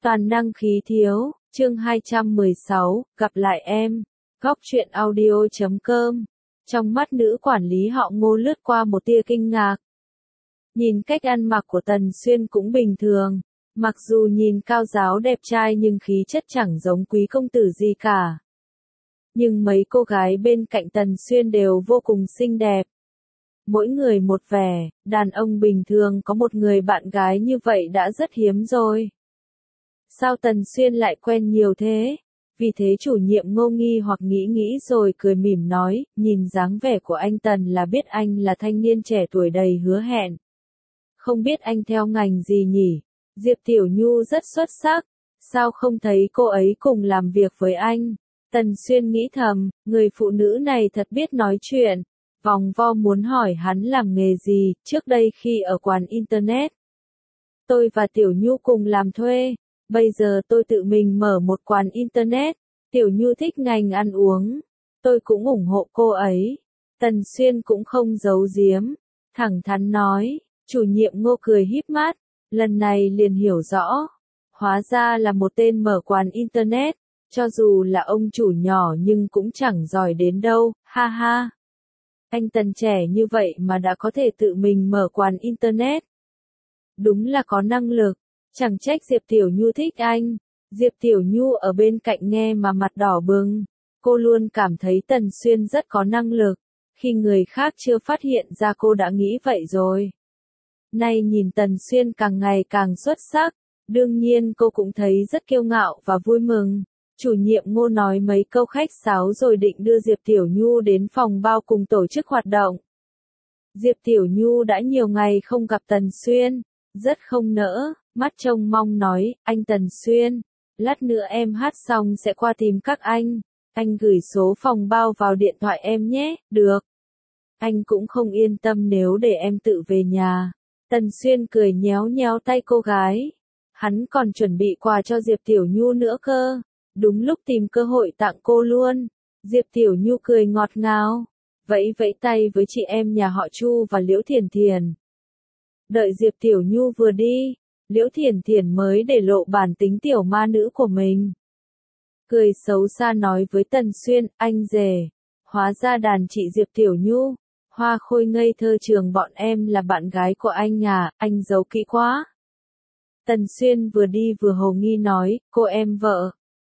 Toàn năng khí thiếu, chương 216, gặp lại em. Góc truyện audio.com. Trong mắt nữ quản lý họ Ngô lướt qua một tia kinh ngạc. Nhìn cách ăn mặc của Tần Xuyên cũng bình thường, mặc dù nhìn cao giáo đẹp trai nhưng khí chất chẳng giống quý công tử gì cả. Nhưng mấy cô gái bên cạnh Tần Xuyên đều vô cùng xinh đẹp. Mỗi người một vẻ, đàn ông bình thường có một người bạn gái như vậy đã rất hiếm rồi. Sao Tần Xuyên lại quen nhiều thế? Vì thế chủ nhiệm Ngô nghi hoặc nghĩ rồi cười mỉm nói, nhìn dáng vẻ của anh Tần là biết anh là thanh niên trẻ tuổi đầy hứa hẹn. Không biết anh theo ngành gì nhỉ? Diệp Tiểu Nhu rất xuất sắc, sao không thấy cô ấy cùng làm việc với anh? Tần Xuyên nghĩ thầm, người phụ nữ này thật biết nói chuyện, vòng vo muốn hỏi hắn làm nghề gì, trước đây khi ở quán Internet. Tôi và Tiểu Nhu cùng làm thuê. Bây giờ tôi tự mình mở một quán Internet, Tiểu Nhu thích ngành ăn uống, tôi cũng ủng hộ cô ấy. Tần Xuyên cũng không giấu giếm, thẳng thắn nói, chủ nhiệm Ngô cười híp mắt, lần này liền hiểu rõ. Hóa ra là một tên mở quán Internet, cho dù là ông chủ nhỏ nhưng cũng chẳng giỏi đến đâu, ha ha. Anh Tần trẻ như vậy mà đã có thể tự mình mở quán Internet. Đúng là có năng lực. Chẳng trách Diệp Tiểu Nhu thích anh. Diệp Tiểu Nhu ở bên cạnh nghe mà mặt đỏ bừng. Cô luôn cảm thấy Tần Xuyên rất có năng lực. Khi người khác chưa phát hiện ra cô đã nghĩ vậy rồi. Nay nhìn Tần Xuyên càng ngày càng xuất sắc. Đương nhiên cô cũng thấy rất kiêu ngạo và vui mừng. Chủ nhiệm Ngô nói mấy câu khách sáo rồi định đưa Diệp Tiểu Nhu đến phòng bao cùng tổ chức hoạt động. Diệp Tiểu Nhu đã nhiều ngày không gặp Tần Xuyên. Rất không nỡ. Mắt trông mong nói, anh Tần Xuyên, lát nữa em hát xong sẽ qua tìm các anh gửi số phòng bao vào điện thoại em nhé, được. Anh cũng không yên tâm nếu để em tự về nhà. Tần Xuyên cười nhéo nhéo tay cô gái. Hắn còn chuẩn bị quà cho Diệp Tiểu Nhu nữa cơ. Đúng lúc tìm cơ hội tặng cô luôn. Diệp Tiểu Nhu cười ngọt ngào. Vẫy vẫy tay với chị em nhà họ Chu và Liễu Thiền Thiền. Đợi Diệp Tiểu Nhu vừa đi. Liễu Thiền Thiền mới để lộ bản tính tiểu ma nữ của mình. Cười xấu xa nói với Tần Xuyên, anh rể. Hóa ra đàn chị Diệp Tiểu Nhu. Hoa khôi ngây thơ trường bọn em là bạn gái của anh à, anh giấu kỹ quá. Tần Xuyên vừa đi vừa hồ nghi nói, cô em vợ.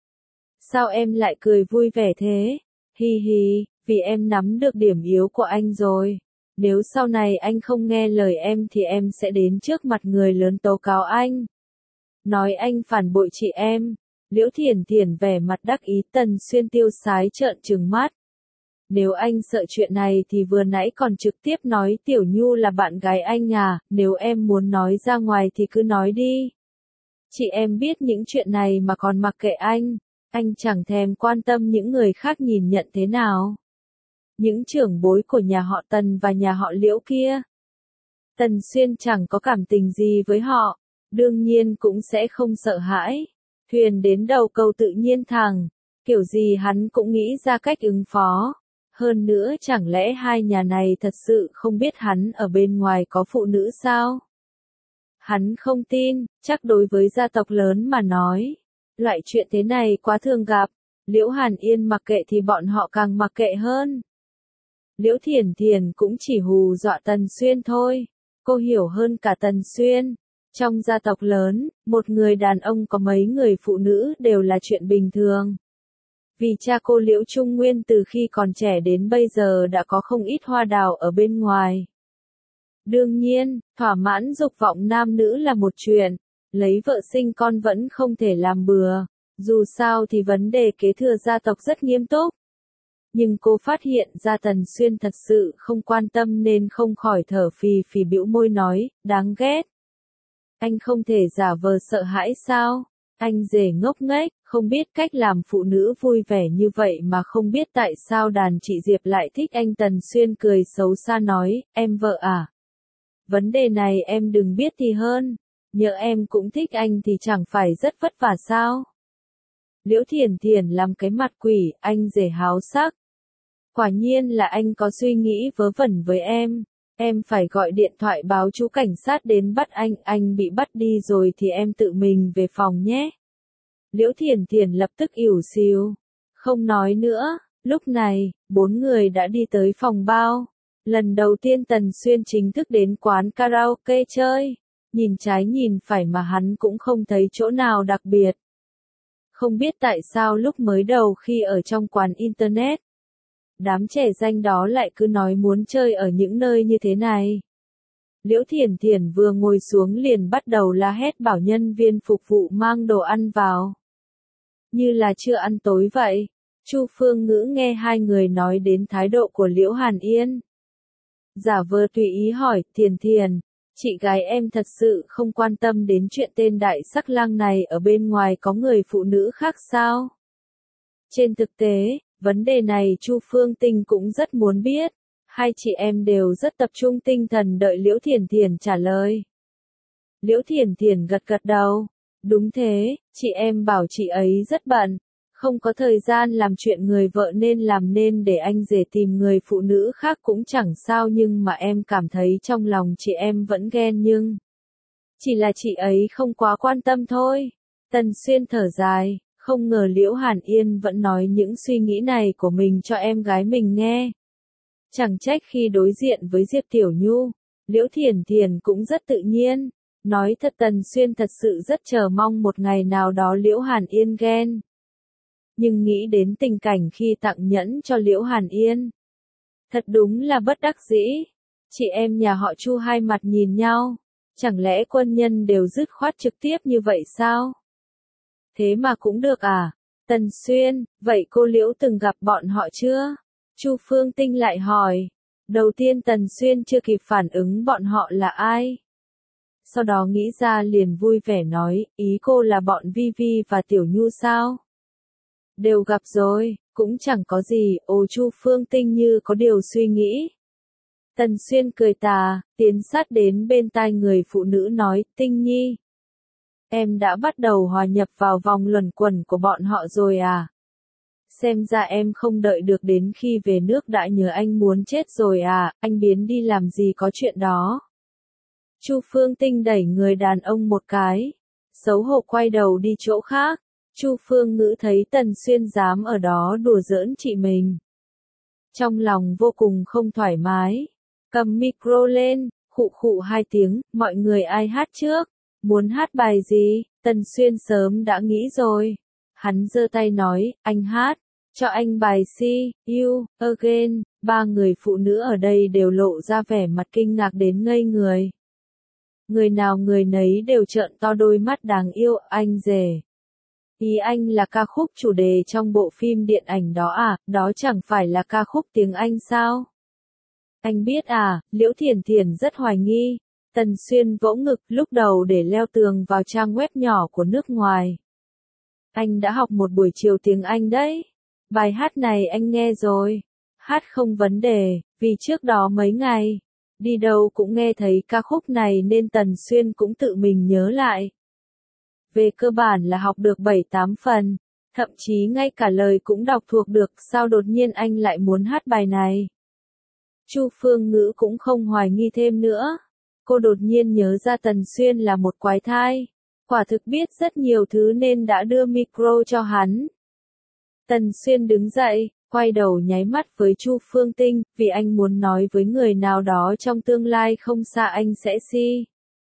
Sao em lại cười vui vẻ thế? Hi hi, vì em nắm được điểm yếu của anh rồi. Nếu sau này anh không nghe lời em thì em sẽ đến trước mặt người lớn tố cáo anh. Nói anh phản bội chị em. Liễu Thiền Thiền vẻ mặt đắc ý. Tần Xuyên tiêu sái trợn trừng mắt. Nếu anh sợ chuyện này thì vừa nãy còn trực tiếp nói Tiểu Nhu là bạn gái anh à, nếu em muốn nói ra ngoài thì cứ nói đi. Chị em biết những chuyện này mà còn mặc kệ anh chẳng thèm quan tâm những người khác nhìn nhận thế nào. Những trưởng bối của nhà họ Tần và nhà họ Liễu kia. Tần Xuyên chẳng có cảm tình gì với họ, đương nhiên cũng sẽ không sợ hãi. Thuyền đến đầu cầu tự nhiên thẳng, kiểu gì hắn cũng nghĩ ra cách ứng phó. Hơn nữa chẳng lẽ hai nhà này thật sự không biết hắn ở bên ngoài có phụ nữ sao? Hắn không tin, chắc đối với gia tộc lớn mà nói. Loại chuyện thế này quá thường gặp, Liễu Hàn Yên mặc kệ thì bọn họ càng mặc kệ hơn. Liễu Thiền Thiền cũng chỉ hù dọa Tần Xuyên thôi. Cô hiểu hơn cả Tần Xuyên. Trong gia tộc lớn, một người đàn ông có mấy người phụ nữ đều là chuyện bình thường. Vì cha cô Liễu Trung Nguyên từ khi còn trẻ đến bây giờ đã có không ít hoa đào ở bên ngoài. Đương nhiên, thỏa mãn dục vọng nam nữ là một chuyện. Lấy vợ sinh con vẫn không thể làm bừa. Dù sao thì vấn đề kế thừa gia tộc rất nghiêm túc. Nhưng cô phát hiện ra Tần Xuyên thật sự không quan tâm nên không khỏi thở phì phì bĩu môi nói, đáng ghét. Anh không thể giả vờ sợ hãi sao? Anh rể ngốc nghếch, không biết cách làm phụ nữ vui vẻ như vậy mà không biết tại sao đàn chị Diệp lại thích anh. Tần Xuyên cười xấu xa nói, em vợ à? Vấn đề này em đừng biết thì hơn. Nhỡ em cũng thích anh thì chẳng phải rất vất vả sao? Liễu Thiền Thiền làm cái mặt quỷ, anh rể háo sắc. Quả nhiên là anh có suy nghĩ vớ vẩn với em phải gọi điện thoại báo chú cảnh sát đến bắt anh bị bắt đi rồi thì em tự mình về phòng nhé. Liễu Thiển Thiển lập tức ỉu xìu, không nói nữa. Lúc này, 4 người đã đi tới phòng bao. Lần đầu tiên Tần Xuyên chính thức đến quán karaoke chơi. Nhìn trái nhìn phải mà hắn cũng không thấy chỗ nào đặc biệt. Không biết tại sao lúc mới đầu khi ở trong quán internet, đám trẻ danh đó lại cứ nói muốn chơi ở những nơi như thế này. Liễu Thiển Thiển vừa ngồi xuống liền bắt đầu la hét bảo nhân viên phục vụ mang đồ ăn vào. Như là chưa ăn tối vậy. Chu Phương Ngữ nghe hai người nói đến thái độ của Liễu Hàn Yên. Giả vờ tùy ý hỏi, Thiển Thiển, chị gái em thật sự không quan tâm đến chuyện tên đại sắc lang này ở bên ngoài có người phụ nữ khác sao? Trên thực tế, vấn đề này Chu Phương Tinh cũng rất muốn biết. Hai chị em đều rất tập trung tinh thần đợi Liễu Thiển Thiển trả lời. Liễu Thiển Thiển gật gật đầu. Đúng thế, chị em bảo chị ấy rất bận, không có thời gian làm chuyện người vợ nên làm nên để anh rể tìm người phụ nữ khác cũng chẳng sao nhưng mà em cảm thấy trong lòng chị em vẫn ghen nhưng chỉ là chị ấy không quá quan tâm thôi. Tần Xuyên thở dài, không ngờ Liễu Hàn Yên vẫn nói những suy nghĩ này của mình cho em gái mình nghe. Chẳng trách khi đối diện với Diệp Tiểu Nhu, Liễu Thiển Thiển cũng rất tự nhiên. Nói thật Tần Xuyên thật sự rất chờ mong một ngày nào đó Liễu Hàn Yên ghen. Nhưng nghĩ đến tình cảnh khi tặng nhẫn cho Liễu Hàn Yên. Thật đúng là bất đắc dĩ. Chị em nhà họ Chu hai mặt nhìn nhau. Chẳng lẽ quân nhân đều dứt khoát trực tiếp như vậy sao? Thế mà cũng được à? Tần Xuyên, vậy cô Liễu từng gặp bọn họ chưa? Chu Phương Tinh lại hỏi. Đầu tiên Tần Xuyên chưa kịp phản ứng bọn họ là ai. Sau đó nghĩ ra liền vui vẻ nói, ý cô là bọn Vi Vi và Tiểu Nhu sao? Đều gặp rồi, cũng chẳng có gì, Chu Phương Tinh như có điều suy nghĩ. Tần Xuyên cười tà, tiến sát đến bên tai người phụ nữ nói, Tinh Nhi. Em đã bắt đầu hòa nhập vào vòng luẩn quẩn của bọn họ rồi à? Xem ra em không đợi được đến khi về nước đã nhớ anh muốn chết rồi à, anh biến đi làm gì có chuyện đó. Chu Phương Tinh đẩy người đàn ông một cái, xấu hổ quay đầu đi chỗ khác. Chu Phương Ngữ thấy Tần Xuyên dám ở đó đùa giỡn chị mình. Trong lòng vô cùng không thoải mái. Cầm micro lên, khụ khụ hai tiếng, mọi người ai hát trước? Muốn hát bài gì? Tần Xuyên sớm đã nghĩ rồi. Hắn giơ tay nói, anh hát, cho anh bài See You Again. Ba người phụ nữ ở đây đều lộ ra vẻ mặt kinh ngạc đến ngây người. Người nào người nấy đều trợn to đôi mắt đáng yêu, anh rể. Ý anh là ca khúc chủ đề trong bộ phim điện ảnh đó à, đó chẳng phải là ca khúc tiếng Anh sao? Anh biết à, Liễu Thiển Thiển rất hoài nghi. Tần Xuyên vỗ ngực lúc đầu để leo tường vào trang web nhỏ của nước ngoài. Anh đã học một buổi chiều tiếng Anh đấy. Bài hát này anh nghe rồi. Hát không vấn đề, vì trước đó mấy ngày, đi đâu cũng nghe thấy ca khúc này nên Tần Xuyên cũng tự mình nhớ lại. Về cơ bản là học được 7-8 phần, thậm chí ngay cả lời cũng đọc thuộc được, sao đột nhiên anh lại muốn hát bài này. Chu Phương Ngữ cũng không hoài nghi thêm nữa. Cô đột nhiên nhớ ra Tần Xuyên là một quái thai. Quả thực biết rất nhiều thứ nên đã đưa micro cho hắn. Tần Xuyên đứng dậy, quay đầu nháy mắt với Chu Phương Tinh, vì anh muốn nói với người nào đó trong tương lai không xa anh sẽ See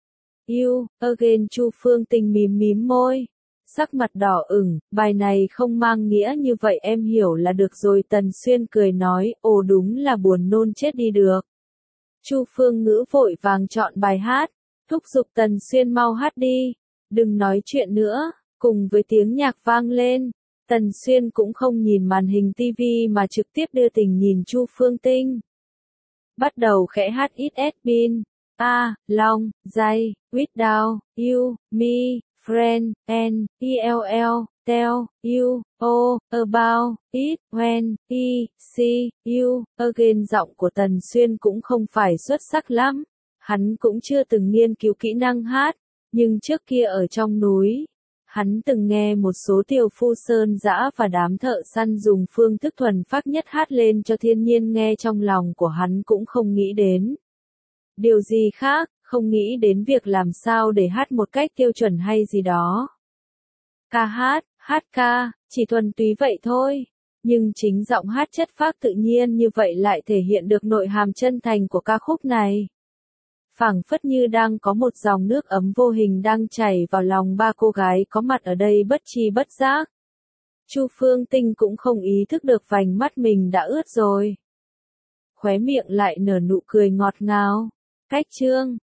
You Again. Chu Phương Tinh mím mím môi, sắc mặt đỏ ửng, bài này không mang nghĩa như vậy em hiểu là được rồi. Tần Xuyên cười nói, ồ đúng là buồn nôn chết đi được. Chu Phương Ngữ vội vàng chọn bài hát, thúc giục Tần Xuyên mau hát đi, đừng nói chuyện nữa. Cùng với tiếng nhạc vang lên, Tần Xuyên cũng không nhìn màn hình tivi mà trực tiếp đưa tình nhìn Chu Phương Tinh. Bắt đầu khẽ hát It Has Been a Long Day Without You, Me, Friend, and ELL, Tell You All About It When I See You Again. Giọng của Tần Xuyên cũng không phải xuất sắc lắm. Hắn cũng chưa từng nghiên cứu kỹ năng hát, nhưng trước kia ở trong núi, hắn từng nghe một số tiểu phu sơn dã và đám thợ săn dùng phương thức thuần phác nhất hát lên cho thiên nhiên nghe, trong lòng của hắn cũng không nghĩ đến điều gì khác, không nghĩ đến việc làm sao để hát một cách tiêu chuẩn hay gì đó. Ca hát ca, chỉ thuần túy vậy thôi. Nhưng chính giọng hát chất phác tự nhiên như vậy lại thể hiện được nội hàm chân thành của ca khúc này. Phảng phất như đang có một dòng nước ấm vô hình đang chảy vào lòng ba cô gái có mặt ở đây bất tri bất giác. Chu Phương Tinh cũng không ý thức được vành mắt mình đã ướt rồi. Khóe miệng lại nở nụ cười ngọt ngào. Cách chương